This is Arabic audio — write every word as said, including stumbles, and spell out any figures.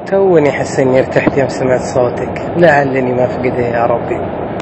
توني حس إني ارتحت يوم سمعت صوتك، لعلني ما فقده يا ربي.